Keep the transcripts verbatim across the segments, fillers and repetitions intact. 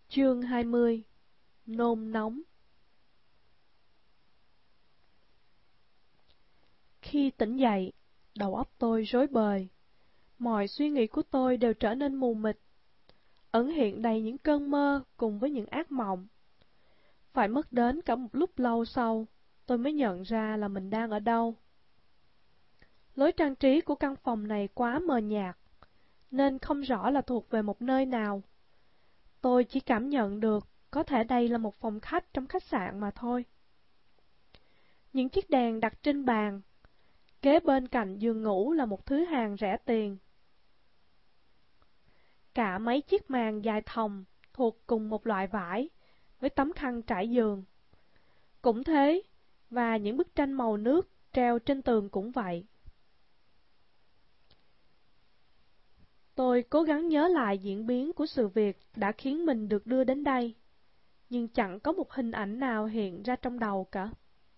Chương hai mươi. Nôn nóng. Khi tỉnh dậy, đầu óc tôi rối bời. Mọi suy nghĩ của tôi đều trở nên mù mịt, ẩn hiện đầy những cơn mơ cùng với những ác mộng. Phải mất đến cả một lúc lâu sau, tôi mới nhận ra là mình đang ở đâu. Lối trang trí của căn phòng này quá mờ nhạt, nên không rõ là thuộc về một nơi nào. Tôi chỉ cảm nhận được có thể đây là một phòng khách trong khách sạn mà thôi. Những chiếc đèn đặt trên bàn, kế bên cạnh giường ngủ là một thứ hàng rẻ tiền. Cả mấy chiếc màn dài thòng thuộc cùng một loại vải, với tấm khăn trải giường. Cũng thế, và những bức tranh màu nước treo trên tường cũng vậy. Tôi cố gắng nhớ lại diễn biến của sự việc đã khiến mình được đưa đến đây, nhưng chẳng có một hình ảnh nào hiện ra trong đầu cả.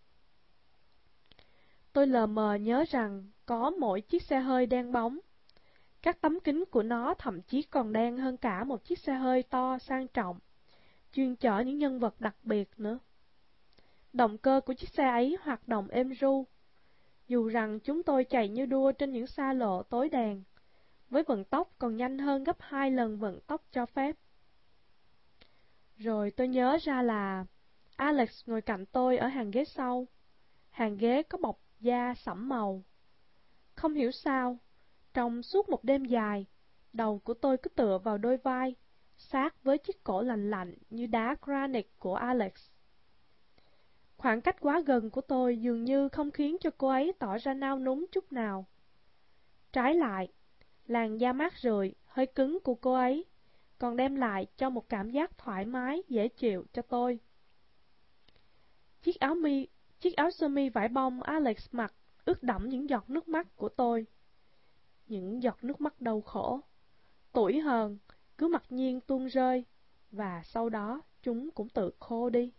Tôi lờ mờ nhớ rằng có mỗi chiếc xe hơi đen bóng. Các tấm kính của nó thậm chí còn đen hơn cả một chiếc xe hơi to sang trọng, chuyên chở những nhân vật đặc biệt nữa. Động cơ của chiếc xe ấy hoạt động êm ru, dù rằng chúng tôi chạy như đua trên những xa lộ tối đèn, với vận tốc còn nhanh hơn gấp hai lần vận tốc cho phép. Rồi tôi nhớ ra là Alex ngồi cạnh tôi ở hàng ghế sau. Hàng ghế có bọc da sẫm màu. Không hiểu sao, trong suốt một đêm dài, đầu của tôi cứ tựa vào đôi vai, sát với chiếc cổ lạnh lạnh như đá granite của Alex. Khoảng cách quá gần của tôi dường như không khiến cho cô ấy tỏ ra nao núng chút nào. Trái lại, làn da mát rượi, hơi cứng của cô ấy còn đem lại cho một cảm giác thoải mái, dễ chịu cho tôi. Chiếc áo mi, chiếc áo sơ mi vải bông Alex mặc ướt đẫm những giọt nước mắt của tôi. Những giọt nước mắt đau khổ, tủi hờn, cứ mặc nhiên tuôn rơi, và sau đó chúng cũng tự khô đi.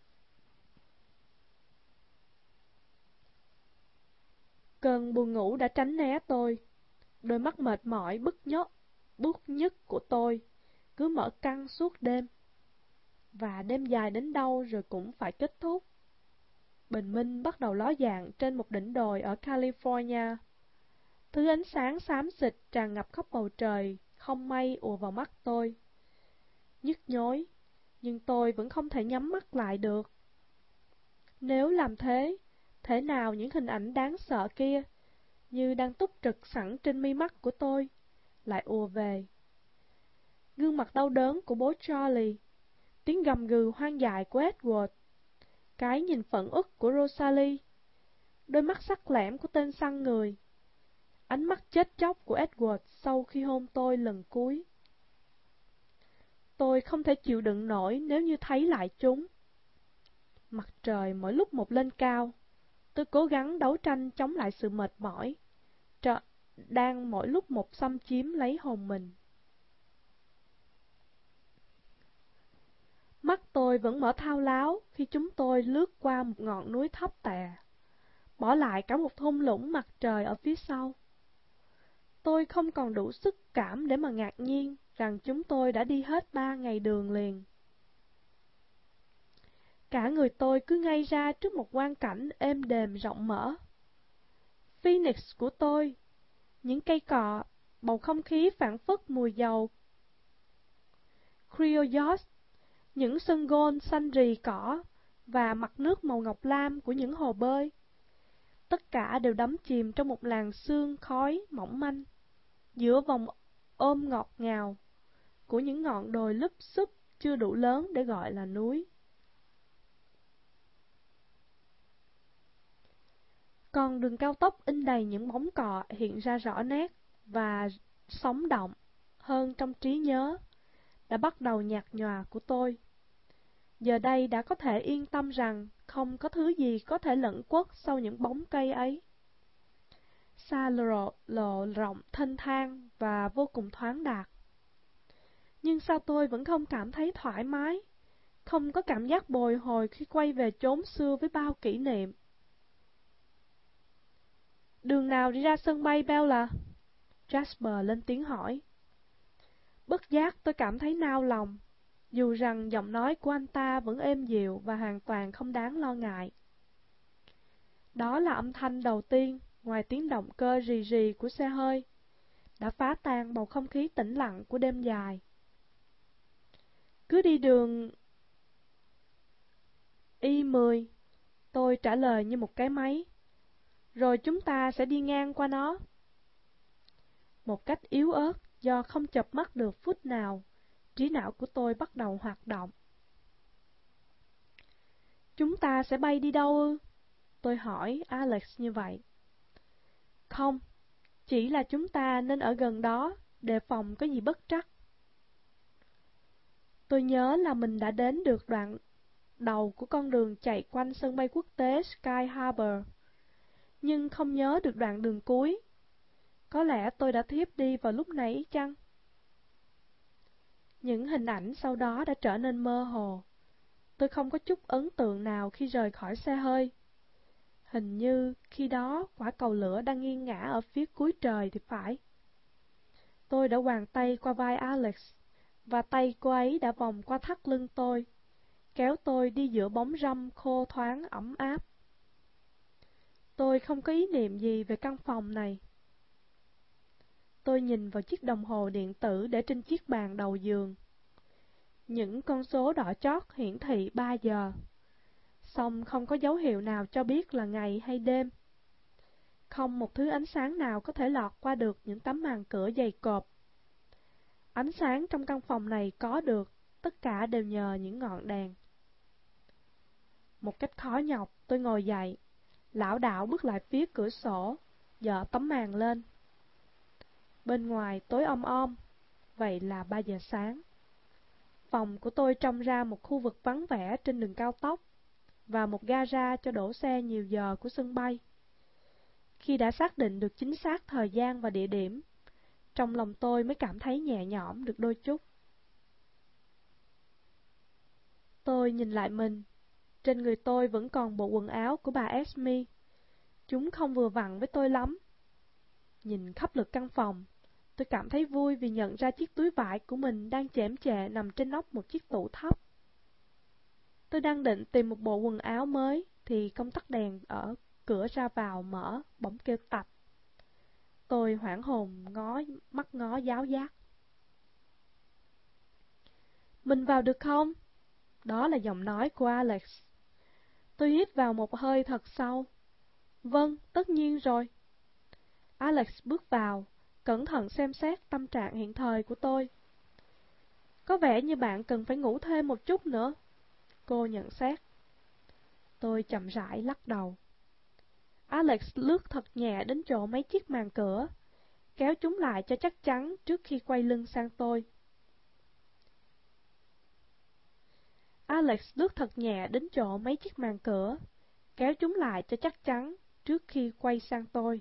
Cơn buồn ngủ đã tránh né tôi. Đôi mắt mệt mỏi bứt nhót, bứt nhức của tôi cứ mở căng suốt đêm. Và đêm dài đến đâu rồi cũng phải kết thúc. Bình minh bắt đầu ló dạng trên một đỉnh đồi ở California. Thứ ánh sáng xám xịt tràn ngập khắp bầu trời, không mây ùa vào mắt tôi. Nhức nhối, nhưng tôi vẫn không thể nhắm mắt lại được. Nếu làm thế, thế nào những hình ảnh đáng sợ kia, như đang túc trực sẵn trên mi mắt của tôi, lại ùa về. Gương mặt đau đớn của bố Charlie, tiếng gầm gừ hoang dại của Edward, cái nhìn phẫn uất của Rosalie, đôi mắt sắc lẻm của tên săn người, ánh mắt chết chóc của Edward sau khi hôn tôi lần cuối. Tôi không thể chịu đựng nổi nếu như thấy lại chúng. Mặt trời mỗi lúc một lên cao, tôi cố gắng đấu tranh chống lại sự mệt mỏi, Tr đang mỗi lúc một xâm chiếm lấy hồn mình. Mắt tôi vẫn mở thao láo khi chúng tôi lướt qua một ngọn núi thấp tè, bỏ lại cả một thung lũng mặt trời ở phía sau. Tôi không còn đủ sức cảm để mà ngạc nhiên rằng chúng tôi đã đi hết ba ngày đường liền. Cả người tôi cứ ngây ra trước một quang cảnh êm đềm rộng mở. Phoenix của tôi, những cây cọ, bầu không khí phảng phất mùi dầu Criollos, những sân gôn xanh rì cỏ và mặt nước màu ngọc lam của những hồ bơi. Tất cả đều đắm chìm trong một làn sương khói mỏng manh, giữa vòng ôm ngọt ngào của những ngọn đồi lúp xúp chưa đủ lớn để gọi là núi. Còn đường cao tốc in đầy những bóng cọ hiện ra rõ nét và sống động hơn trong trí nhớ, đã bắt đầu nhạt nhòa của tôi. Giờ đây đã có thể yên tâm rằng không có thứ gì có thể lẩn quất sau những bóng cây ấy. Xa lộ, lộ rộng thênh thang và vô cùng thoáng đạt. Nhưng sao tôi vẫn không cảm thấy thoải mái, không có cảm giác bồi hồi khi quay về chốn xưa với bao kỷ niệm. Đường nào đi ra sân bay Bella? Jasper lên tiếng hỏi. Bất giác tôi cảm thấy nao lòng. dù rằng giọng nói của anh ta vẫn êm dịu và hoàn toàn không đáng lo ngại. Đó là âm thanh đầu tiên, ngoài tiếng động cơ rì rì của xe hơi, đã phá tan bầu không khí tĩnh lặng của đêm dài. Cứ đi đường Y mười, tôi trả lời như một cái máy. Rồi chúng ta sẽ đi ngang qua nó. Một cách yếu ớt, do không chợp mắt được phút nào, trí não của tôi bắt đầu hoạt động. Chúng ta sẽ bay đi đâu ư? Tôi hỏi Alex như vậy. Không, chỉ là chúng ta nên ở gần đó, đề phòng có gì bất trắc. Tôi nhớ là mình đã đến được đoạn đầu của con đường chạy quanh sân bay quốc tế Sky Harbor, nhưng không nhớ được đoạn đường cuối. Có lẽ tôi đã thiếp đi vào lúc nãy chăng? Những hình ảnh sau đó đã trở nên mơ hồ. Tôi không có chút ấn tượng nào khi rời khỏi xe hơi. Hình như khi đó quả cầu lửa đang nghiêng ngả ở phía cuối trời thì phải. Tôi đã quàng tay qua vai Alex, và tay cô ấy đã vòng qua thắt lưng tôi, kéo tôi đi giữa bóng râm khô thoáng ấm áp. Tôi không có ý niệm gì về căn phòng này. Tôi nhìn vào chiếc đồng hồ điện tử để trên chiếc bàn đầu giường. Những con số đỏ chót hiển thị ba giờ, song không có dấu hiệu nào cho biết là ngày hay đêm. Không một thứ ánh sáng nào có thể lọt qua được những tấm màn cửa dày cộp. Ánh sáng trong căn phòng này có được, tất cả đều nhờ những ngọn đèn. Một cách khó nhọc, tôi ngồi dậy, lảo đảo bước lại phía cửa sổ, dỡ tấm màn lên. Bên ngoài tối om om, vậy là ba giờ sáng. Phòng của tôi trông ra một khu vực vắng vẻ trên đường cao tốc, và một gara cho đổ xe nhiều giờ của sân bay. Khi đã xác định được chính xác thời gian và địa điểm, trong lòng tôi mới cảm thấy nhẹ nhõm được đôi chút. Tôi nhìn lại mình, trên người tôi vẫn còn bộ quần áo của bà Esme. Chúng không vừa vặn với tôi lắm. Nhìn khắp lượt căn phòng, tôi cảm thấy vui vì nhận ra chiếc túi vải của mình đang chễm chệ nằm trên nóc một chiếc tủ thấp. Tôi đang định tìm một bộ quần áo mới, thì công tắc đèn ở cửa ra vào mở, bỗng kêu tạch. Tôi hoảng hồn ngó, mắt ngó giáo giác. Mình vào được không? Đó là giọng nói của Alex. Tôi hít vào một hơi thật sâu. Vâng, tất nhiên rồi. Alex bước vào, cẩn thận xem xét tâm trạng hiện thời của tôi. Có vẻ như bạn cần phải ngủ thêm một chút nữa, cô nhận xét. Tôi chậm rãi lắc đầu. Alex lướt thật nhẹ đến chỗ mấy chiếc màn cửa, kéo chúng lại cho chắc chắn trước khi quay lưng sang tôi. Alex lướt thật nhẹ đến chỗ mấy chiếc màn cửa, kéo chúng lại cho chắc chắn trước khi quay sang tôi.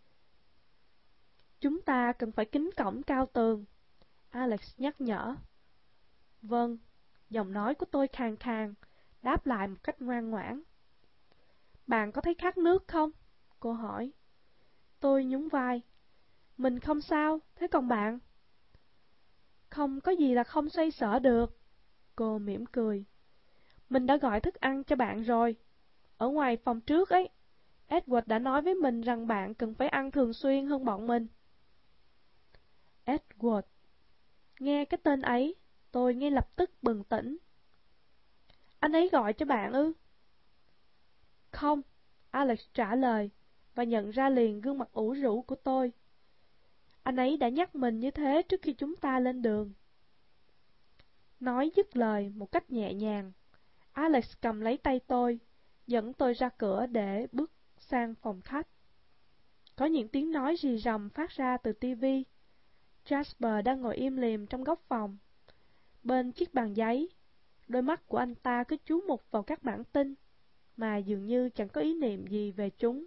Chúng ta cần phải kín cổng cao tường, Alex nhắc nhở. Vâng, giọng nói của tôi khàn khàn, đáp lại một cách ngoan ngoãn. Bạn có thấy khát nước không? Cô hỏi. Tôi nhún vai. Mình không sao, thế còn bạn? Không có gì là không xoay sở được. Cô mỉm cười. Mình đã gọi thức ăn cho bạn rồi. Ở ngoài phòng trước ấy, Edward đã nói với mình rằng bạn cần phải ăn thường xuyên hơn bọn mình. Edward. Nghe cái tên ấy, tôi ngay lập tức bừng tỉnh. Anh ấy gọi cho bạn ư? Không, Alex trả lời, và nhận ra liền gương mặt ủ rũ của tôi. Anh ấy đã nhắc mình như thế trước khi chúng ta lên đường. Nói dứt lời một cách nhẹ nhàng, Alex cầm lấy tay tôi, dẫn tôi ra cửa để bước sang phòng khách. Có những tiếng nói rì rầm phát ra từ tivi. Jasper đang ngồi im lìm trong góc phòng. Bên chiếc bàn giấy, đôi mắt của anh ta cứ chú mục vào các bản tin, mà dường như chẳng có ý niệm gì về chúng.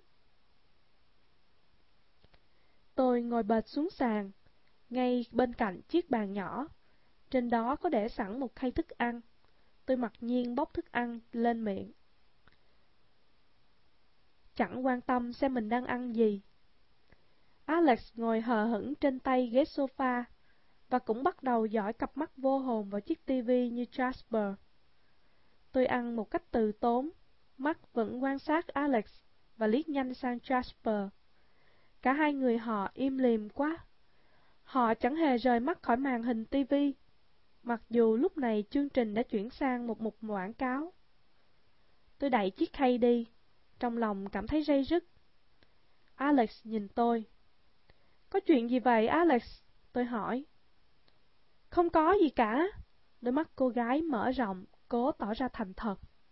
Tôi ngồi bệt xuống sàn, ngay bên cạnh chiếc bàn nhỏ. Trên đó có để sẵn một khay thức ăn. Tôi mặc nhiên bốc thức ăn lên miệng, chẳng quan tâm xem mình đang ăn gì. Alex ngồi hờ hững trên tay ghế sofa, và cũng bắt đầu dõi cặp mắt vô hồn vào chiếc tivi như Jasper. Tôi ăn một cách từ tốn, mắt vẫn quan sát Alex và liếc nhanh sang Jasper. Cả hai người họ im lìm quá. Họ chẳng hề rời mắt khỏi màn hình tivi, mặc dù lúc này chương trình đã chuyển sang một mục quảng cáo. Tôi đẩy chiếc khay đi, trong lòng cảm thấy ray rứt. Alex nhìn tôi. Có chuyện gì vậy Alex? Tôi hỏi. Không có gì cả. Đôi mắt cô gái mở rộng, cố tỏ ra thành thật.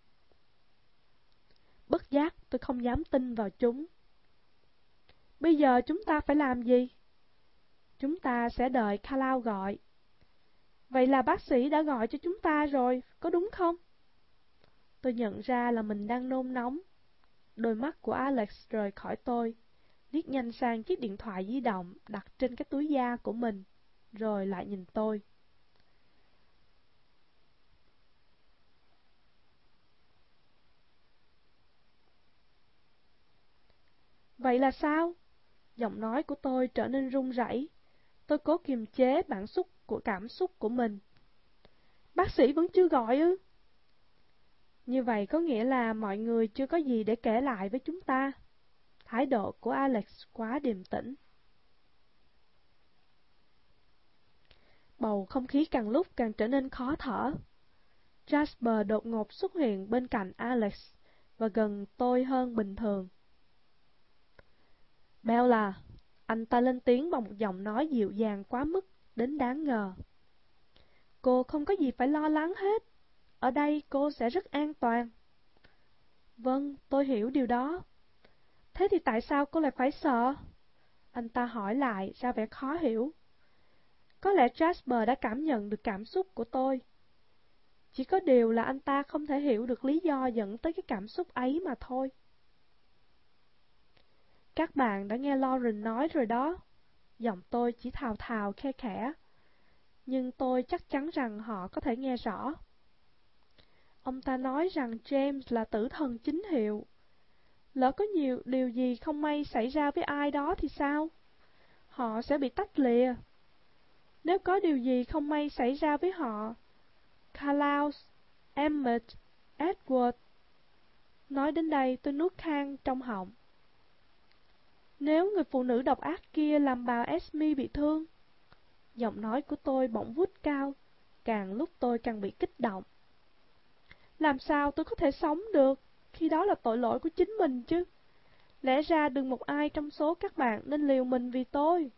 Bất giác tôi không dám tin vào chúng. Bây giờ chúng ta phải làm gì? Chúng ta sẽ đợi Carlau gọi. Vậy là bác sĩ đã gọi cho chúng ta rồi, có đúng không? Tôi nhận ra là mình đang nôn nóng. Đôi mắt của Alex rời khỏi tôi, liếc nhanh sang chiếc điện thoại di động đặt trên cái túi da của mình, rồi lại nhìn tôi. Vậy là sao? Giọng nói của tôi trở nên run rẩy. Tôi cố kiềm chế bản xúc của cảm xúc của mình. Bác sĩ vẫn chưa gọi ư? Như vậy có nghĩa là mọi người chưa có gì để kể lại với chúng ta. Thái độ của Alex quá điềm tĩnh. Bầu không khí càng lúc càng trở nên khó thở. Jasper đột ngột xuất hiện bên cạnh Alex và gần tôi hơn bình thường. Bella, anh ta lên tiếng bằng một giọng nói dịu dàng quá mức đến đáng ngờ. Cô không có gì phải lo lắng hết. Ở đây cô sẽ rất an toàn. Vâng, tôi hiểu điều đó. Thế thì tại sao cô lại phải sợ? Anh ta hỏi lại ra vẻ khó hiểu. Có lẽ Jasper đã cảm nhận được cảm xúc của tôi. Chỉ có điều là anh ta không thể hiểu được lý do dẫn tới cái cảm xúc ấy mà thôi. Các bạn đã nghe Lauren nói rồi đó. Giọng tôi chỉ thào thào khe khẽ. Nhưng tôi chắc chắn rằng họ có thể nghe rõ. Ông ta nói rằng James là tử thần chính hiệu. Lỡ có nhiều điều gì không may xảy ra với ai đó thì sao? Họ sẽ bị tách lìa. Nếu có điều gì không may xảy ra với họ, Carlau, Emmett, Edward. Nói đến đây tôi nuốt khan trong họng. Nếu người phụ nữ độc ác kia làm bà Esme bị thương. Giọng nói của tôi bỗng vút cao, càng lúc tôi càng bị kích động. Làm sao tôi có thể sống được, khi đó là tội lỗi của chính mình chứ. Lẽ ra đừng một ai trong số các bạn nên liều mình vì tôi.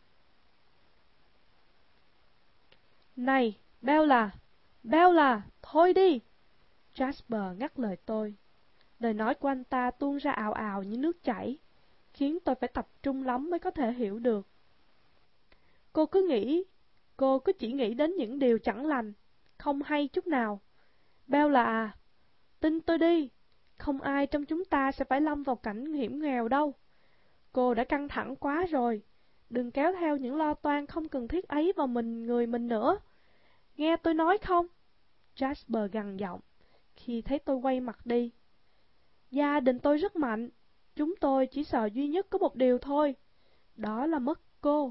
Này, Bella, Bella, thôi đi. Jasper ngắt lời tôi. Lời nói của anh ta tuôn ra ào ào như nước chảy, khiến tôi phải tập trung lắm mới có thể hiểu được. Cô cứ nghĩ, cô cứ chỉ nghĩ đến những điều chẳng lành, không hay chút nào. Bella à, tin tôi đi, không ai trong chúng ta sẽ phải lâm vào cảnh hiểm nghèo đâu. Cô đã căng thẳng quá rồi, đừng kéo theo những lo toan không cần thiết ấy vào mình người mình nữa. Nghe tôi nói không? Jasper gằn giọng, khi thấy tôi quay mặt đi. Gia đình tôi rất mạnh, chúng tôi chỉ sợ duy nhất có một điều thôi, đó là mất cô.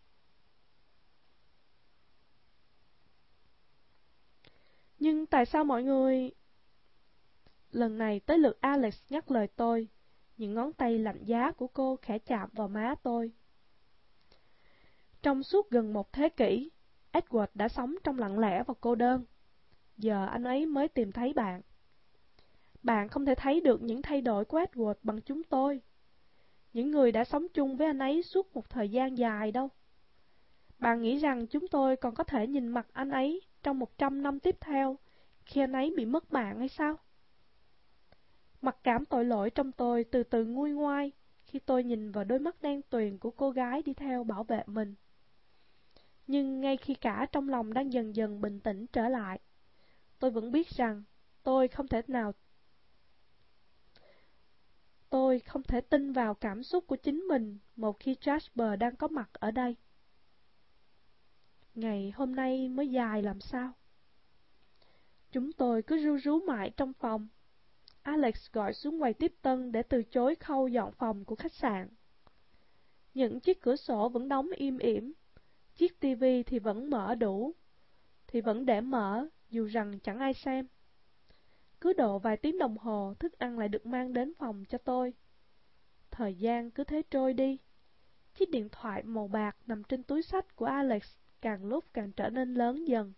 Nhưng tại sao mọi người... Lần này tới lượt Alex nhắc lời tôi, những ngón tay lạnh giá của cô khẽ chạm vào má tôi. Trong suốt gần một thế kỷ, Edward đã sống trong lặng lẽ và cô đơn. Giờ anh ấy mới tìm thấy bạn. Bạn không thể thấy được những thay đổi của Edward bằng chúng tôi, những người đã sống chung với anh ấy suốt một thời gian dài đâu. Bạn nghĩ rằng chúng tôi còn có thể nhìn mặt anh ấy trong một trăm năm tiếp theo khi anh ấy bị mất bạn hay sao? Mặc cảm tội lỗi trong tôi từ từ nguôi ngoai khi tôi nhìn vào đôi mắt đen tuyền của cô gái đi theo bảo vệ mình. Nhưng ngay khi cả trong lòng đang dần dần bình tĩnh trở lại, tôi vẫn biết rằng tôi không thể nào Tôi không thể tin vào cảm xúc của chính mình một khi Jasper đang có mặt ở đây. Ngày hôm nay mới dài làm sao? Chúng tôi cứ ru rú mãi trong phòng. Alex gọi xuống quầy tiếp tân để từ chối khâu dọn phòng của khách sạn. Những chiếc cửa sổ vẫn đóng im ỉm, chiếc tivi thì vẫn mở đủ, thì vẫn để mở, dù rằng chẳng ai xem. Cứ độ vài tiếng đồng hồ, thức ăn lại được mang đến phòng cho tôi. Thời gian cứ thế trôi đi. Chiếc điện thoại màu bạc nằm trên túi xách của Alex càng lúc càng trở nên lớn dần.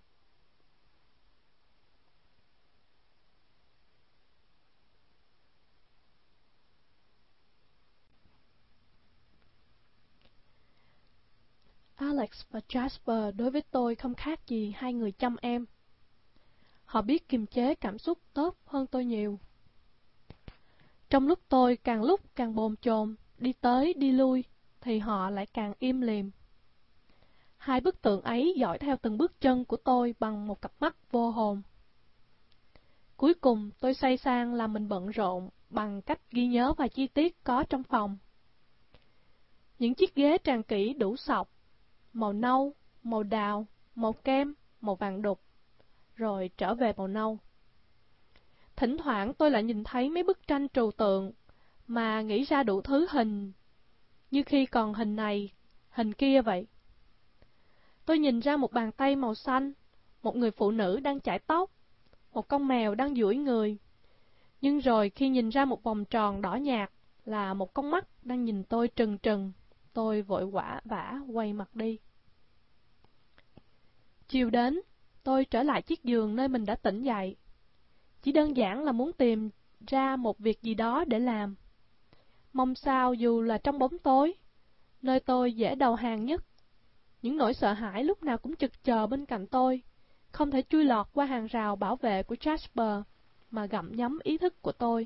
Alex và Jasper đối với tôi không khác gì hai người chăm em. Họ biết kiềm chế cảm xúc tốt hơn tôi nhiều. Trong lúc tôi càng lúc càng bồn chồn, đi tới đi lui, thì họ lại càng im lìm. Hai bức tượng ấy dõi theo từng bước chân của tôi bằng một cặp mắt vô hồn. Cuối cùng tôi xoay sang làm mình bận rộn bằng cách ghi nhớ vài chi tiết có trong phòng. Những chiếc ghế tràn kỹ đủ sọc, màu nâu, màu đào, màu kem, màu vàng đục, rồi trở về màu nâu. Thỉnh thoảng tôi lại nhìn thấy mấy bức tranh trừu tượng mà nghĩ ra đủ thứ hình, như khi còn hình này, hình kia vậy. Tôi nhìn ra một bàn tay màu xanh, một người phụ nữ đang chải tóc, một con mèo đang duỗi người. Nhưng rồi khi nhìn ra một vòng tròn đỏ nhạt là một con mắt đang nhìn tôi trừng trừng, tôi vội vã vã quay mặt đi. Chiều đến, tôi trở lại chiếc giường nơi mình đã tỉnh dậy. Chỉ đơn giản là muốn tìm ra một việc gì đó để làm. Mong sao dù là trong bóng tối, nơi tôi dễ đầu hàng nhất, những nỗi sợ hãi lúc nào cũng chực chờ bên cạnh tôi, không thể chui lọt qua hàng rào bảo vệ của Jasper mà gặm nhấm ý thức của tôi.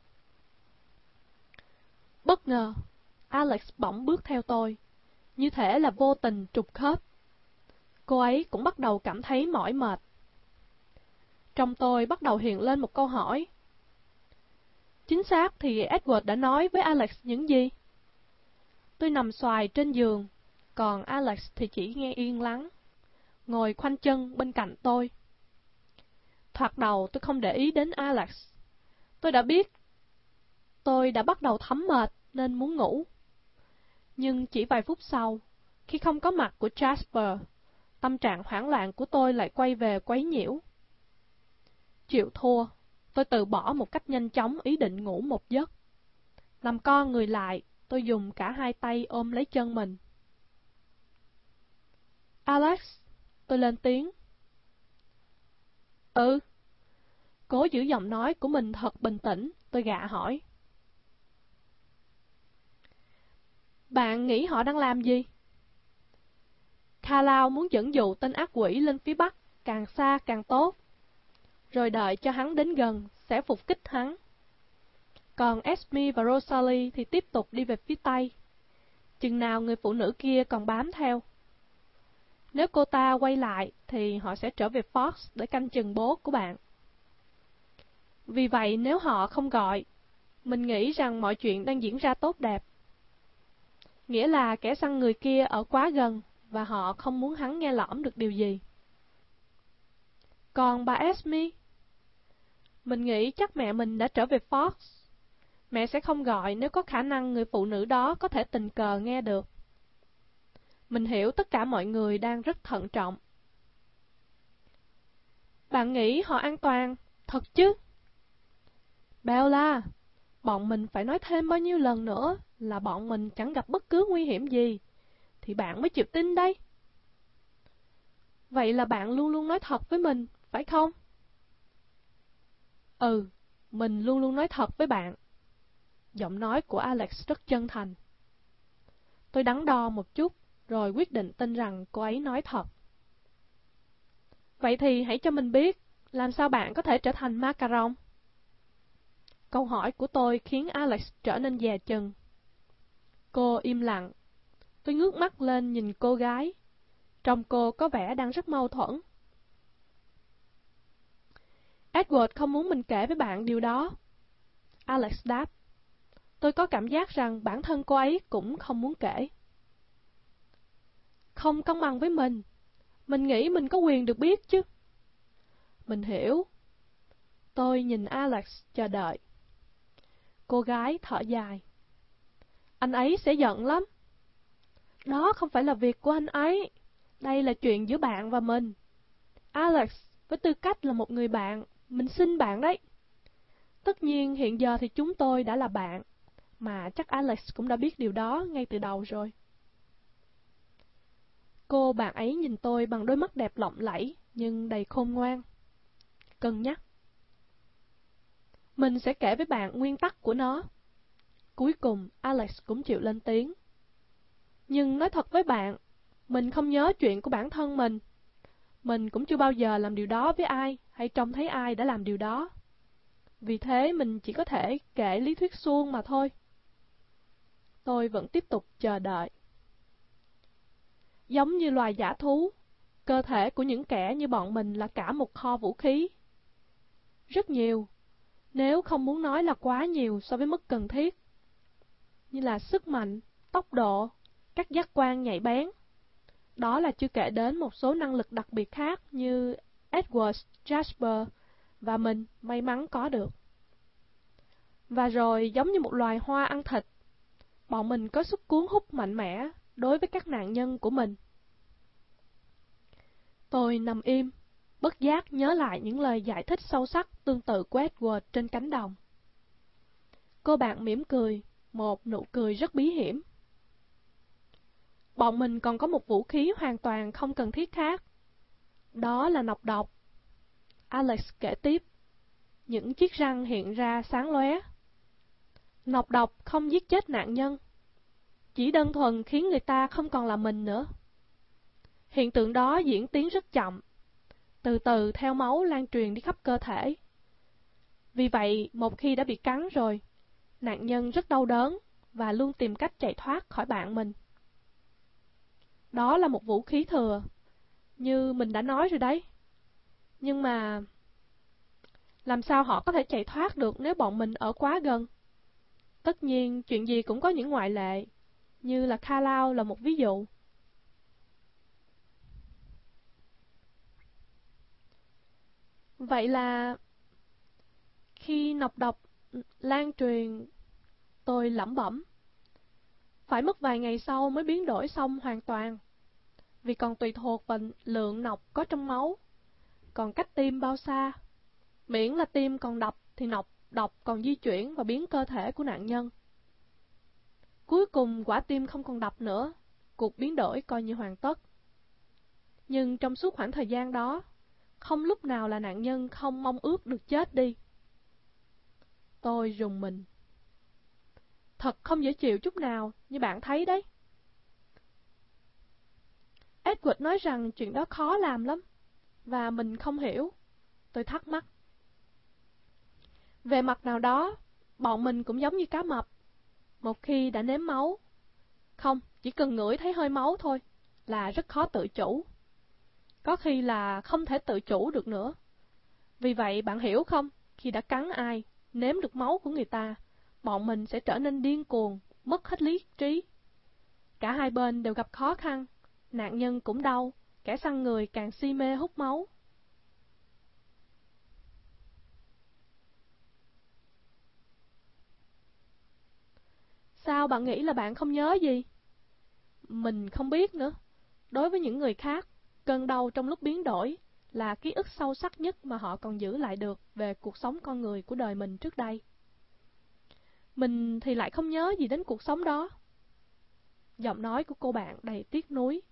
Bất ngờ, Alex bỗng bước theo tôi, như thể là vô tình trục khớp. Cô ấy cũng bắt đầu cảm thấy mỏi mệt. Trong tôi bắt đầu hiện lên một câu hỏi. Chính xác thì Edward đã nói với Alex những gì? Tôi nằm xoài trên giường, còn Alex thì chỉ nghe yên lắng, ngồi khoanh chân bên cạnh tôi. Thoạt đầu tôi không để ý đến Alex. Tôi đã biết tôi đã bắt đầu thấm mệt nên muốn ngủ. Nhưng chỉ vài phút sau, khi không có mặt của Jasper, tâm trạng hoảng loạn của tôi lại quay về quấy nhiễu. Chịu thua, tôi từ bỏ một cách nhanh chóng ý định ngủ một giấc. Làm co người lại, tôi dùng cả hai tay ôm lấy chân mình. Alex, tôi lên tiếng. Ừ. Cố giữ giọng nói của mình thật bình tĩnh, tôi gạ hỏi. Bạn nghĩ họ đang làm gì? Carlisle muốn dẫn dụ tên ác quỷ lên phía bắc, càng xa càng tốt. Rồi đợi cho hắn đến gần, sẽ phục kích hắn. Còn Esme và Rosalie thì tiếp tục đi về phía tây, chừng nào người phụ nữ kia còn bám theo. Nếu cô ta quay lại, thì họ sẽ trở về Fox để canh chừng bố của bạn. Vì vậy nếu họ không gọi, mình nghĩ rằng mọi chuyện đang diễn ra tốt đẹp. Nghĩa là kẻ săn người kia ở quá gần, và họ không muốn hắn nghe lỏm được điều gì. Còn bà Esme? Mình nghĩ chắc mẹ mình đã trở về Fox. Mẹ sẽ không gọi nếu có khả năng người phụ nữ đó có thể tình cờ nghe được. Mình hiểu tất cả mọi người đang rất thận trọng. Bạn nghĩ họ an toàn, thật chứ? Bella, bọn mình phải nói thêm bao nhiêu lần nữa là bọn mình chẳng gặp bất cứ nguy hiểm gì, thì bạn mới chịu tin đây. Vậy là bạn luôn luôn nói thật với mình, phải không? Ừ, mình luôn luôn nói thật với bạn. Giọng nói của Alex rất chân thành. Tôi đắn đo một chút, rồi quyết định tin rằng cô ấy nói thật. Vậy thì hãy cho mình biết, làm sao bạn có thể trở thành macaron? Câu hỏi của tôi khiến Alex trở nên dè chừng. Cô im lặng. Tôi ngước mắt lên nhìn cô gái. Trông cô có vẻ đang rất mâu thuẫn. Edward không muốn mình kể với bạn điều đó. Alex đáp. Tôi có cảm giác rằng bản thân cô ấy cũng không muốn kể. Không công bằng với mình. Mình nghĩ mình có quyền được biết chứ. Mình hiểu. Tôi nhìn Alex chờ đợi. Cô gái thở dài. Anh ấy sẽ giận lắm. Đó không phải là việc của anh ấy. Đây là chuyện giữa bạn và mình. Alex, với tư cách là một người bạn, mình xin bạn đấy. Tất nhiên hiện giờ thì chúng tôi đã là bạn, mà chắc Alex cũng đã biết điều đó ngay từ đầu rồi. Cô bạn ấy nhìn tôi bằng đôi mắt đẹp lộng lẫy, nhưng đầy khôn ngoan. Cân nhắc. Mình sẽ kể với bạn nguyên tắc của nó. Cuối cùng, Alex cũng chịu lên tiếng. Nhưng nói thật với bạn, mình không nhớ chuyện của bản thân mình. Mình cũng chưa bao giờ làm điều đó với ai, hay trông thấy ai đã làm điều đó. Vì thế mình chỉ có thể kể lý thuyết suông mà thôi. Tôi vẫn tiếp tục chờ đợi. Giống như loài dã thú, cơ thể của những kẻ như bọn mình là cả một kho vũ khí. Rất nhiều, nếu không muốn nói là quá nhiều so với mức cần thiết. Như là sức mạnh, tốc độ, các giác quan nhạy bén. Đó là chưa kể đến một số năng lực đặc biệt khác như Edward Jasper và mình may mắn có được. Và rồi giống như một loài hoa ăn thịt, bọn mình có sức cuốn hút mạnh mẽ đối với các nạn nhân của mình. Tôi nằm im, bất giác nhớ lại những lời giải thích sâu sắc tương tự của Edward trên cánh đồng. Cô bạn mỉm cười, một nụ cười rất bí hiểm. Bọn mình còn có một vũ khí hoàn toàn không cần thiết khác. Đó là nọc độc. Alex kể tiếp. Những chiếc răng hiện ra sáng lóe. Nọc độc không giết chết nạn nhân, chỉ đơn thuần khiến người ta không còn là mình nữa. Hiện tượng đó diễn tiến rất chậm, từ từ theo máu lan truyền đi khắp cơ thể. Vì vậy, một khi đã bị cắn rồi, nạn nhân rất đau đớn và luôn tìm cách chạy thoát khỏi bạn mình. Đó là một vũ khí thừa, như mình đã nói rồi đấy. Nhưng mà làm sao họ có thể chạy thoát được nếu bọn mình ở quá gần? Tất nhiên, chuyện gì cũng có những ngoại lệ, như là Carlisle là một ví dụ. Vậy là khi nọc độc lan truyền, tôi lẩm bẩm, phải mất vài ngày sau mới biến đổi xong hoàn toàn, vì còn tùy thuộc vào lượng nọc có trong máu, còn cách tiêm bao xa. Miễn là tiêm còn độc thì nọc độc còn di chuyển và biến cơ thể của nạn nhân. Cuối cùng quả tim không còn đập nữa, cuộc biến đổi coi như hoàn tất. Nhưng trong suốt khoảng thời gian đó, không lúc nào là nạn nhân không mong ước được chết đi. Tôi rùng mình. Thật không dễ chịu chút nào, như bạn thấy đấy. Edward nói rằng chuyện đó khó làm lắm, và mình không hiểu. Tôi thắc mắc. Về mặt nào đó, bọn mình cũng giống như cá mập. Một khi đã nếm máu, không, chỉ cần ngửi thấy hơi máu thôi, là rất khó tự chủ. Có khi là không thể tự chủ được nữa. Vì vậy bạn hiểu không, khi đã cắn ai, nếm được máu của người ta, bọn mình sẽ trở nên điên cuồng, mất hết lý trí. Cả hai bên đều gặp khó khăn, nạn nhân cũng đau, kẻ săn người càng si mê hút máu. Sao bạn nghĩ là bạn không nhớ gì? Mình không biết nữa. Đối với những người khác, cơn đau trong lúc biến đổi là ký ức sâu sắc nhất mà họ còn giữ lại được về cuộc sống con người của đời mình trước đây. Mình thì lại không nhớ gì đến cuộc sống đó. Giọng nói của cô bạn đầy tiếc nuối.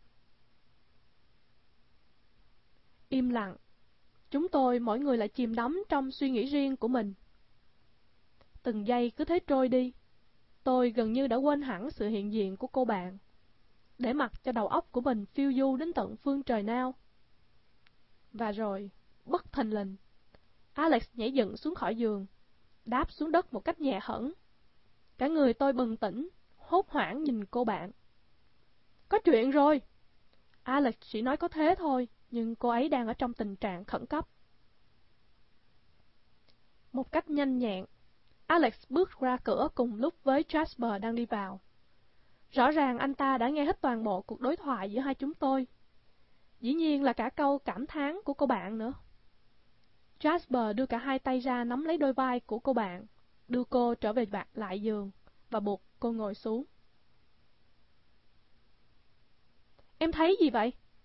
Im lặng. Chúng tôi mỗi người lại chìm đắm trong suy nghĩ riêng của mình. Từng giây cứ thế trôi đi. Tôi gần như đã quên hẳn sự hiện diện của cô bạn, để mặc cho đầu óc của mình phiêu du đến tận phương trời nào. Và rồi, bất thình lình, Alex nhảy dựng xuống khỏi giường, đáp xuống đất một cách nhẹ hẫng. Cả người tôi bừng tỉnh, hốt hoảng nhìn cô bạn. Có chuyện rồi! Alex chỉ nói có thế thôi, nhưng cô ấy đang ở trong tình trạng khẩn cấp. Một cách nhanh nhẹn, Alex bước ra cửa cùng lúc với Jasper đang đi vào. Rõ ràng anh ta đã nghe hết toàn bộ cuộc đối thoại giữa hai chúng tôi. Dĩ nhiên là cả câu cảm thán của cô bạn nữa. Jasper đưa cả hai tay ra nắm lấy đôi vai của cô bạn, đưa cô trở về lại giường và buộc cô ngồi xuống. Em thấy gì vậy?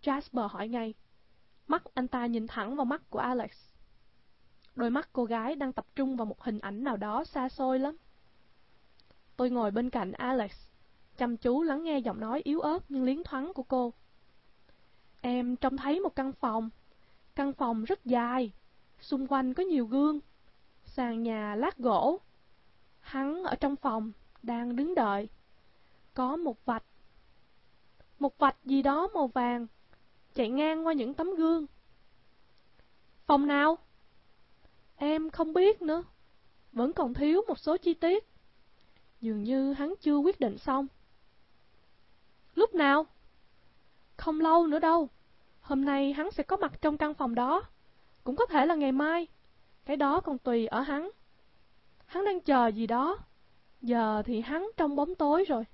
Jasper hỏi ngay. Mắt anh ta nhìn thẳng vào mắt của Alex. Đôi mắt cô gái đang tập trung vào một hình ảnh nào đó xa xôi lắm. Tôi ngồi bên cạnh Alex, chăm chú lắng nghe giọng nói yếu ớt nhưng liến thoáng của cô. Em trông thấy một căn phòng. Căn phòng rất dài, xung quanh có nhiều gương, sàn nhà lát gỗ. Hắn ở trong phòng, đang đứng đợi. Có một vạch. Một vạch gì đó màu vàng, chạy ngang qua những tấm gương. Phòng nào? Em không biết nữa. Vẫn còn thiếu một số chi tiết. Dường như hắn chưa quyết định xong. Lúc nào? Không lâu nữa đâu. Hôm nay hắn sẽ có mặt trong căn phòng đó. Cũng có thể là ngày mai. Cái đó còn tùy ở hắn. Hắn đang chờ gì đó. Giờ thì hắn trong bóng tối rồi.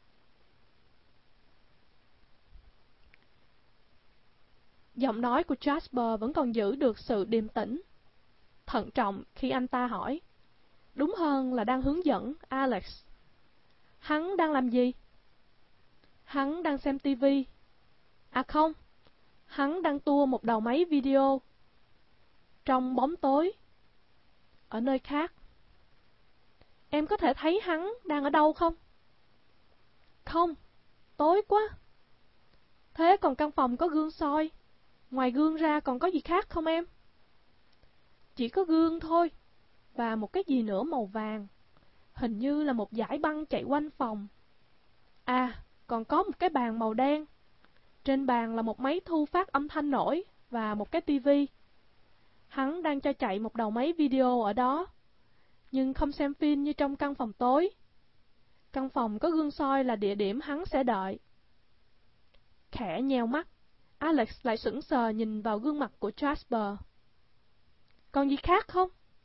Giọng nói của Jasper vẫn còn giữ được sự điềm tĩnh, thận trọng khi anh ta hỏi. Đúng hơn là đang hướng dẫn Alex. Hắn đang làm gì? Hắn đang xem tivi. À không, hắn đang tua một đầu máy video. Trong bóng tối. Ở nơi khác. Em có thể thấy hắn đang ở đâu không? Không, tối quá. Thế còn căn phòng có gương soi. Ngoài gương ra còn có gì khác không em? Chỉ có gương thôi. Và một cái gì nữa màu vàng. Hình như là một dải băng chạy quanh phòng. À, còn có một cái bàn màu đen. Trên bàn là một máy thu phát âm thanh nổi và một cái tivi. Hắn đang cho chạy một đầu máy video ở đó, nhưng không xem phim như trong căn phòng tối. Căn phòng có gương soi là địa điểm hắn sẽ đợi. Khẽ nheo mắt, Alex lại sững sờ nhìn vào gương mặt của Jasper. Còn gì khác không?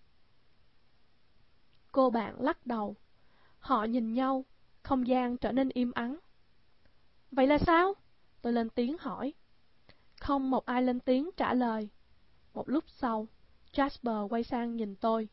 Cô bạn lắc đầu. Họ nhìn nhau, không gian trở nên im ắng. Vậy là sao? Tôi lên tiếng hỏi. Không một ai lên tiếng trả lời. Một lúc sau, Jasper quay sang nhìn tôi.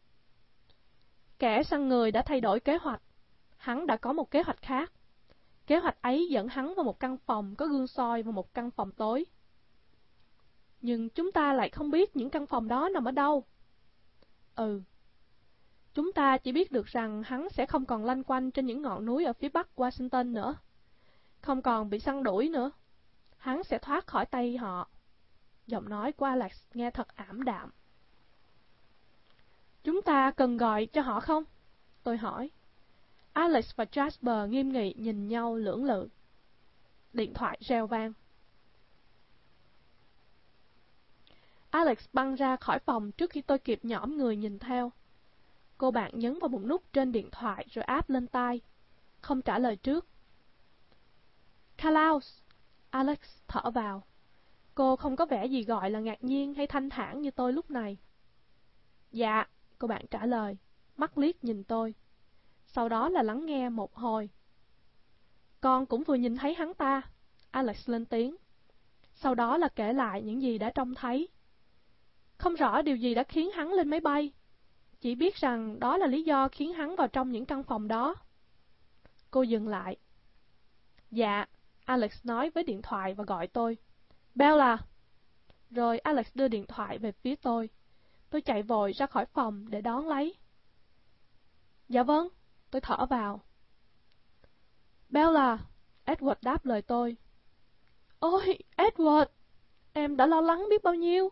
Kẻ săn người đã thay đổi kế hoạch. Hắn đã có một kế hoạch khác. Kế hoạch ấy dẫn hắn vào một căn phòng có gương soi và một căn phòng tối. Nhưng chúng ta lại không biết những căn phòng đó nằm ở đâu. Ừ. Chúng ta chỉ biết được rằng hắn sẽ không còn lanh quanh trên những ngọn núi ở phía bắc Washington nữa. Không còn bị săn đuổi nữa. Hắn sẽ thoát khỏi tay họ. Giọng nói của Alex nghe thật ảm đạm. Chúng ta cần gọi cho họ không? Tôi hỏi. Alex và Jasper nghiêm nghị nhìn nhau lưỡng lự. Điện thoại reo vang. Alex băng ra khỏi phòng trước khi tôi kịp nhõm người nhìn theo. Cô bạn nhấn vào một nút trên điện thoại rồi áp lên tai. Không trả lời trước. Klaus! Alex thở vào. Cô không có vẻ gì gọi là ngạc nhiên hay thanh thản như tôi lúc này. Dạ, cô bạn trả lời, mắt liếc nhìn tôi. Sau đó là lắng nghe một hồi. Con cũng vừa nhìn thấy hắn ta, Alex lên tiếng. Sau đó là kể lại những gì đã trông thấy. Không rõ điều gì đã khiến hắn lên máy bay. Chỉ biết rằng đó là lý do khiến hắn vào trong những căn phòng đó. Cô dừng lại. Dạ, Alex nói với điện thoại và gọi tôi. Bella! Rồi Alex đưa điện thoại về phía tôi. Tôi chạy vội ra khỏi phòng để đón lấy. Dạ vâng, tôi thở vào. Bella! Edward đáp lời tôi. Ôi, Edward! Em đã lo lắng biết bao nhiêu.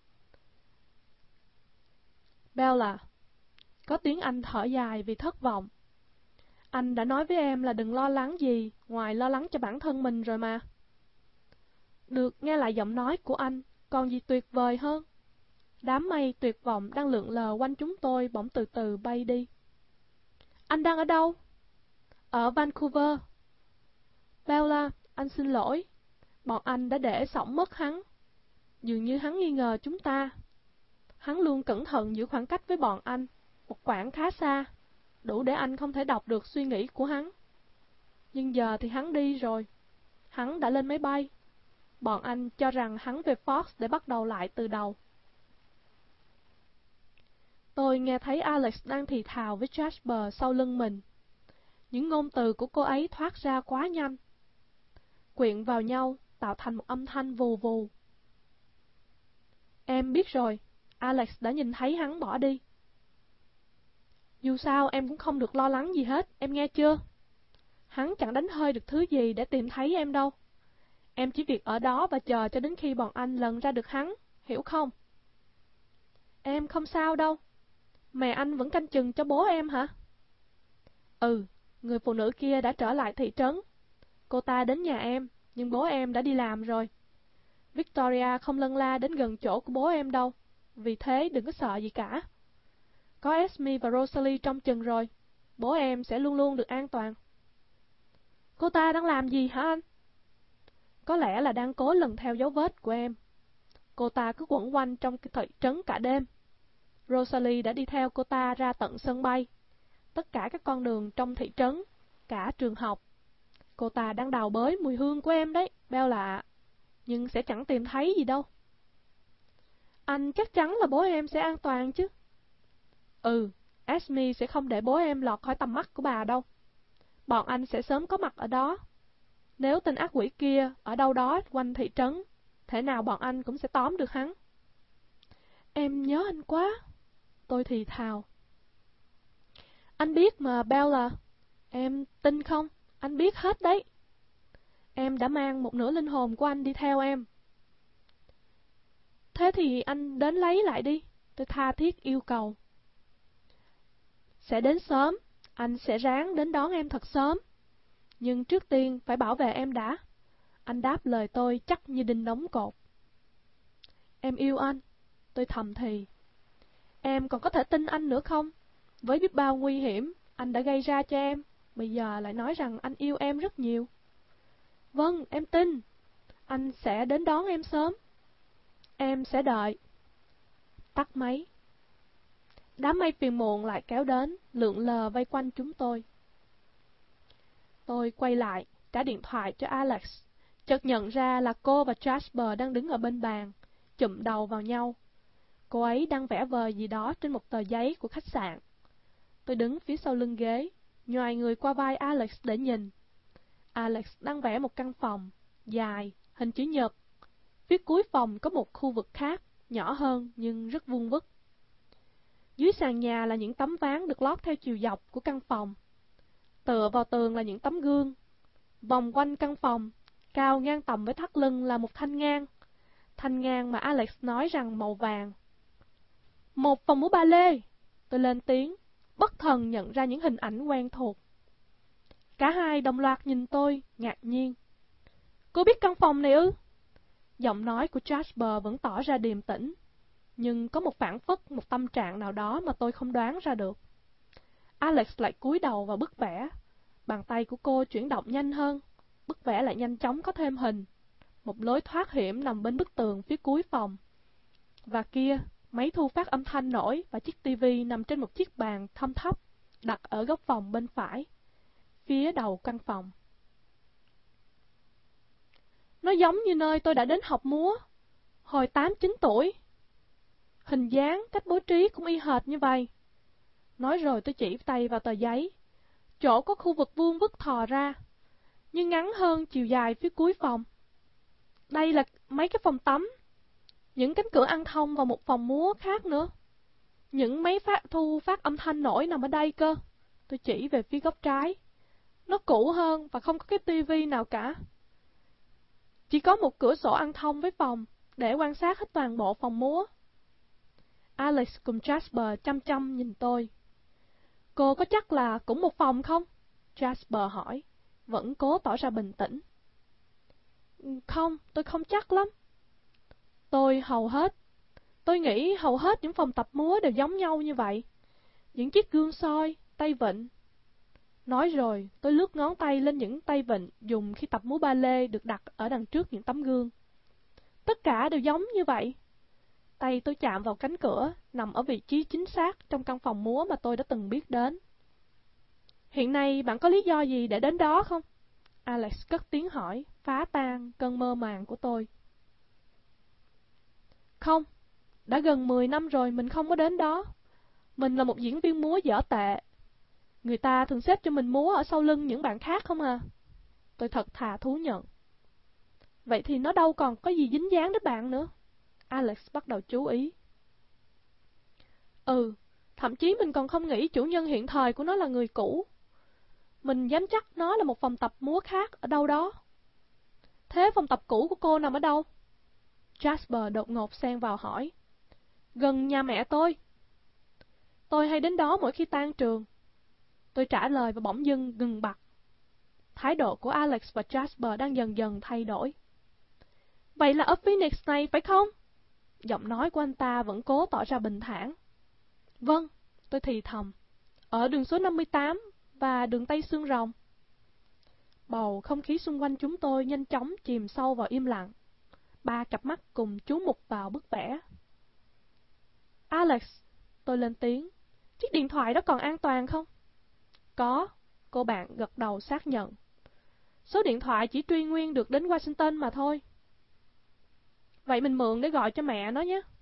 Bella! Có tiếng anh thở dài vì thất vọng. Anh đã nói với em là đừng lo lắng gì ngoài lo lắng cho bản thân mình rồi mà. Được nghe lại giọng nói của anh, còn gì tuyệt vời hơn. Đám mây tuyệt vọng đang lượn lờ quanh chúng tôi bỗng từ từ bay đi. Anh đang ở đâu? Ở Vancouver. Bella, anh xin lỗi. Bọn anh đã để sõng mất hắn. Dường như hắn nghi ngờ chúng ta. Hắn luôn cẩn thận giữ khoảng cách với bọn anh, một khoảng khá xa, đủ để anh không thể đọc được suy nghĩ của hắn. Nhưng giờ thì hắn đi rồi. Hắn đã lên máy bay. Bọn anh cho rằng hắn về Fox để bắt đầu lại từ đầu. Tôi nghe thấy Alex đang thì thào với Jasper sau lưng mình. Những ngôn từ của cô ấy thoát ra quá nhanh, quyện vào nhau tạo thành một âm thanh vù vù. Em biết rồi, Alex đã nhìn thấy hắn bỏ đi. Dù sao em cũng không được lo lắng gì hết, em nghe chưa? Hắn chẳng đánh hơi được thứ gì để tìm thấy em đâu. Em chỉ việc ở đó và chờ cho đến khi bọn anh lần ra được hắn, hiểu không? Em không sao đâu. Mẹ anh vẫn canh chừng cho bố em hả? Ừ, người phụ nữ kia đã trở lại thị trấn. Cô ta đến nhà em, nhưng bố em đã đi làm rồi. Victoria không lân la đến gần chỗ của bố em đâu, vì thế đừng có sợ gì cả. Có Esme và Rosalie trong chừng rồi, bố em sẽ luôn luôn được an toàn. Cô ta đang làm gì hả anh? Có lẽ là đang cố lần theo dấu vết của em. Cô ta cứ quẩn quanh trong thị trấn cả đêm. Rosalie đã đi theo cô ta ra tận sân bay, tất cả các con đường trong thị trấn, cả trường học. Cô ta đang đào bới mùi hương của em đấy, Bella ạ. Nhưng sẽ chẳng tìm thấy gì đâu. Anh chắc chắn là bố em sẽ an toàn chứ? Ừ, Esme sẽ không để bố em lọt khỏi tầm mắt của bà đâu. Bọn anh sẽ sớm có mặt ở đó. Nếu tên ác quỷ kia ở đâu đó quanh thị trấn, thể nào bọn anh cũng sẽ tóm được hắn. Em nhớ anh quá, tôi thì thào. Anh biết mà, Bella. Em tin không? Anh biết hết đấy. Em đã mang một nửa linh hồn của anh đi theo em. Thế thì anh đến lấy lại đi, tôi tha thiết yêu cầu. Sẽ đến sớm, anh sẽ ráng đến đón em thật sớm. Nhưng trước tiên phải bảo vệ em đã. Anh đáp lời tôi chắc như đinh đóng cột. Em yêu anh, tôi thầm thì. Em còn có thể tin anh nữa không? Với biết bao nguy hiểm anh đã gây ra cho em, bây giờ lại nói rằng anh yêu em rất nhiều. Vâng, em tin. Anh sẽ đến đón em sớm. Em sẽ đợi. Tắt máy. Đám mây phiền muộn lại kéo đến, lượn lờ vây quanh chúng tôi. Tôi quay lại, trả điện thoại cho Alex, chợt nhận ra là cô và Jasper đang đứng ở bên bàn, chụm đầu vào nhau. Cô ấy đang vẽ vời gì đó trên một tờ giấy của khách sạn. Tôi đứng phía sau lưng ghế, nhoài người qua vai Alex để nhìn. Alex đang vẽ một căn phòng, dài, hình chữ nhật. Phía cuối phòng có một khu vực khác, nhỏ hơn nhưng rất vuông vức. Dưới sàn nhà là những tấm ván được lót theo chiều dọc của căn phòng. Tựa vào tường là những tấm gương. Vòng quanh căn phòng, cao ngang tầm với thắt lưng là một thanh ngang. Thanh ngang mà Alex nói rằng màu vàng. Một phòng múa ba lê! Tôi lên tiếng, bất thần nhận ra những hình ảnh quen thuộc. Cả hai đồng loạt nhìn tôi, ngạc nhiên. Cô biết căn phòng này ư? Giọng nói của Jasper vẫn tỏ ra điềm tĩnh, nhưng có một phảng phất, một tâm trạng nào đó mà tôi không đoán ra được. Alex lại cúi đầu vào bức vẽ. Bàn tay của cô chuyển động nhanh hơn, bức vẽ lại nhanh chóng có thêm hình. Một lối thoát hiểm nằm bên bức tường phía cuối phòng. Và kia, máy thu phát âm thanh nổi và chiếc tivi nằm trên một chiếc bàn thâm thấp, đặt ở góc phòng bên phải, phía đầu căn phòng. Nó giống như nơi tôi đã đến học múa, hồi tám chín tuổi. Hình dáng, cách bố trí cũng y hệt như vậy. Nói rồi tôi chỉ tay vào tờ giấy. Chỗ có khu vực vuông vức thò ra, nhưng ngắn hơn chiều dài phía cuối phòng. Đây là mấy cái phòng tắm, những cánh cửa ăn thông và một phòng múa khác nữa. Những máy phát thu phát âm thanh nổi nằm ở đây cơ. Tôi chỉ về phía góc trái. Nó cũ hơn và không có cái tivi nào cả. Chỉ có một cửa sổ ăn thông với phòng, để quan sát hết toàn bộ phòng múa. Alex cùng Jasper chăm chăm nhìn tôi. Cô có chắc là cũng một phòng không? Jasper hỏi, vẫn cố tỏ ra bình tĩnh. Không, tôi không chắc lắm. Tôi hầu hết. Tôi nghĩ hầu hết những phòng tập múa đều giống nhau như vậy. Những chiếc gương soi, tay vịn. Nói rồi, tôi lướt ngón tay lên những tay vịn dùng khi tập múa ballet được đặt ở đằng trước những tấm gương. Tất cả đều giống như vậy. Tay tôi chạm vào cánh cửa, nằm ở vị trí chính xác trong căn phòng múa mà tôi đã từng biết đến. Hiện nay bạn có lý do gì để đến đó không? Alex cất tiếng hỏi, phá tan cơn mơ màng của tôi. Không, đã gần mười năm rồi mình không có đến đó. Mình là một diễn viên múa dở tệ. Người ta thường xếp cho mình múa ở sau lưng những bạn khác không à? Tôi thật thà thú nhận. Vậy thì nó đâu còn có gì dính dáng đến bạn nữa. Alex bắt đầu chú ý. Ừ, thậm chí mình còn không nghĩ chủ nhân hiện thời của nó là người cũ. Mình dám chắc nó là một phòng tập múa khác ở đâu đó. Thế phòng tập cũ của cô nằm ở đâu? Jasper đột ngột xen vào hỏi. Gần nhà mẹ tôi. Tôi hay đến đó mỗi khi tan trường. Tôi trả lời và bỗng dưng ngừng bặt. Thái độ của Alex và Jasper đang dần dần thay đổi. Vậy là ở Phoenix này phải không? Giọng nói của anh ta vẫn cố tỏ ra bình thản. Vâng, tôi thì thầm. Ở đường số năm mươi tám và đường Tây Xương Rồng. Bầu không khí xung quanh chúng tôi nhanh chóng chìm sâu vào im lặng. Ba cặp mắt cùng chú mục vào bức vẽ. Alex, tôi lên tiếng, chiếc điện thoại đó còn an toàn không? Có, cô bạn gật đầu xác nhận. Số điện thoại chỉ truy nguyên được đến Washington mà thôi. Vậy mình mượn để gọi cho mẹ nó nhé.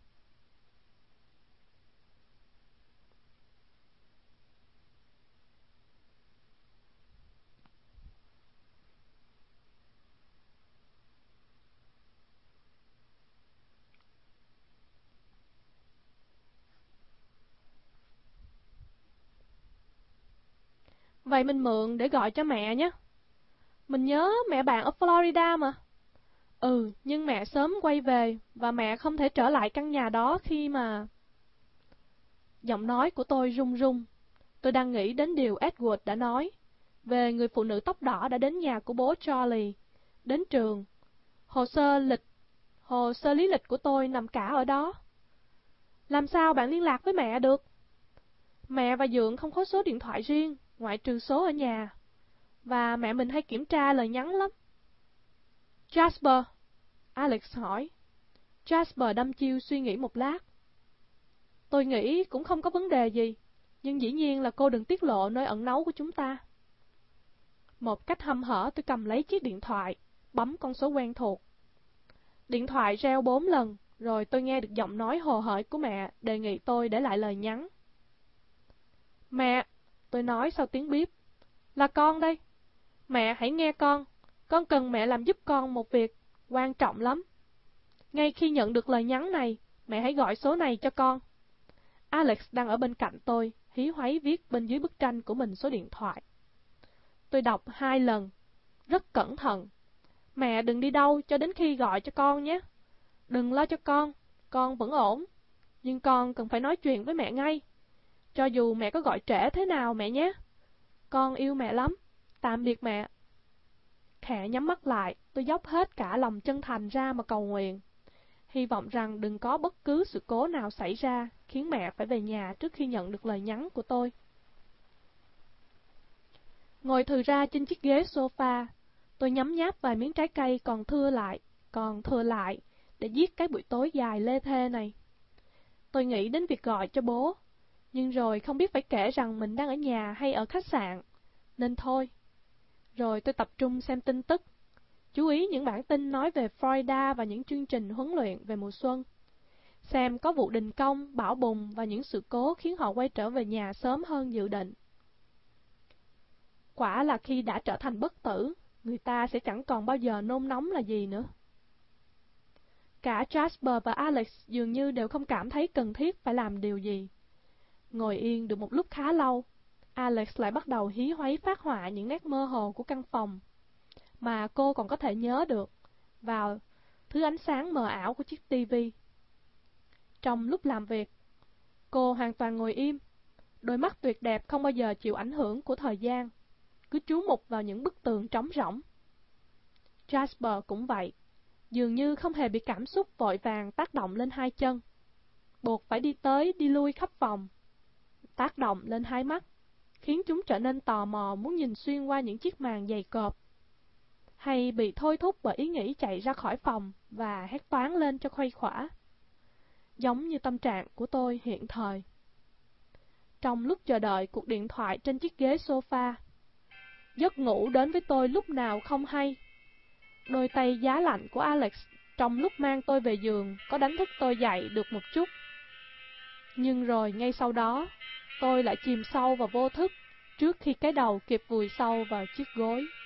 Vậy mình mượn để gọi cho mẹ nhé. Mình nhớ mẹ bạn ở Florida mà. Ừ, nhưng mẹ sớm quay về và mẹ không thể trở lại căn nhà đó khi mà... Giọng nói của tôi run run. Tôi đang nghĩ đến điều Edward đã nói về người phụ nữ tóc đỏ đã đến nhà của bố Charlie, đến trường. Hồ sơ lịch, hồ sơ lý lịch của tôi nằm cả ở đó. Làm sao bạn liên lạc với mẹ được? Mẹ và Dượng không có số điện thoại riêng, ngoại trừ số ở nhà. Và mẹ mình hay kiểm tra lời nhắn lắm. Jasper, Alex hỏi. Jasper đăm chiêu suy nghĩ một lát. Tôi nghĩ cũng không có vấn đề gì, nhưng dĩ nhiên là cô đừng tiết lộ nơi ẩn náu của chúng ta. Một cách hăm hở tôi cầm lấy chiếc điện thoại, bấm con số quen thuộc. Điện thoại reo bốn lần, rồi tôi nghe được giọng nói hồ hởi của mẹ đề nghị tôi để lại lời nhắn. Mẹ, tôi nói sau tiếng bíp, là con đây. Mẹ hãy nghe con, con cần mẹ làm giúp con một việc quan trọng lắm. Ngay khi nhận được lời nhắn này, mẹ hãy gọi số này cho con. Alex đang ở bên cạnh tôi, hí hoáy viết bên dưới bức tranh của mình số điện thoại. Tôi đọc hai lần, rất cẩn thận. Mẹ đừng đi đâu cho đến khi gọi cho con nhé. Đừng lo cho con, con vẫn ổn. Nhưng con cần phải nói chuyện với mẹ ngay. Cho dù mẹ có gọi trễ thế nào mẹ nhé. Con yêu mẹ lắm. Tạm biệt mẹ. Khẽ nhắm mắt lại, tôi dốc hết cả lòng chân thành ra mà cầu nguyện. Hy vọng rằng đừng có bất cứ sự cố nào xảy ra khiến mẹ phải về nhà trước khi nhận được lời nhắn của tôi. Ngồi thừ ra trên chiếc ghế sofa, tôi nhấm nháp vài miếng trái cây còn thưa lại, còn thừa lại để giết cái buổi tối dài lê thê này. Tôi nghĩ đến việc gọi cho bố, nhưng rồi không biết phải kể rằng mình đang ở nhà hay ở khách sạn, nên thôi. Rồi tôi tập trung xem tin tức, chú ý những bản tin nói về Florida và những chương trình huấn luyện về mùa xuân. Xem có vụ đình công, bão bùng và những sự cố khiến họ quay trở về nhà sớm hơn dự định. Quả là khi đã trở thành bất tử, người ta sẽ chẳng còn bao giờ nôn nóng là gì nữa. Cả Jasper và Alex dường như đều không cảm thấy cần thiết phải làm điều gì. Ngồi yên được một lúc khá lâu, Alex lại bắt đầu hí hoáy phác họa những nét mơ hồ của căn phòng, mà cô còn có thể nhớ được, vào thứ ánh sáng mờ ảo của chiếc tivi. Trong lúc làm việc, cô hoàn toàn ngồi im, đôi mắt tuyệt đẹp không bao giờ chịu ảnh hưởng của thời gian, cứ chú mục vào những bức tường trống rỗng. Jasper cũng vậy, dường như không hề bị cảm xúc vội vàng tác động lên hai chân, buộc phải đi tới đi lui khắp phòng, tác động lên hai mắt, khiến chúng trở nên tò mò muốn nhìn xuyên qua những chiếc màn dày cộp, hay bị thôi thúc bởi ý nghĩ chạy ra khỏi phòng và hét toáng lên cho khuây khỏa, giống như tâm trạng của tôi hiện thời. Trong lúc chờ đợi cuộc điện thoại trên chiếc ghế sofa, giấc ngủ đến với tôi lúc nào không hay. Đôi tay giá lạnh của Alex trong lúc mang tôi về giường có đánh thức tôi dậy được một chút. Nhưng rồi ngay sau đó, tôi lại chìm sâu vào vô thức trước khi cái đầu kịp vùi sâu vào chiếc gối.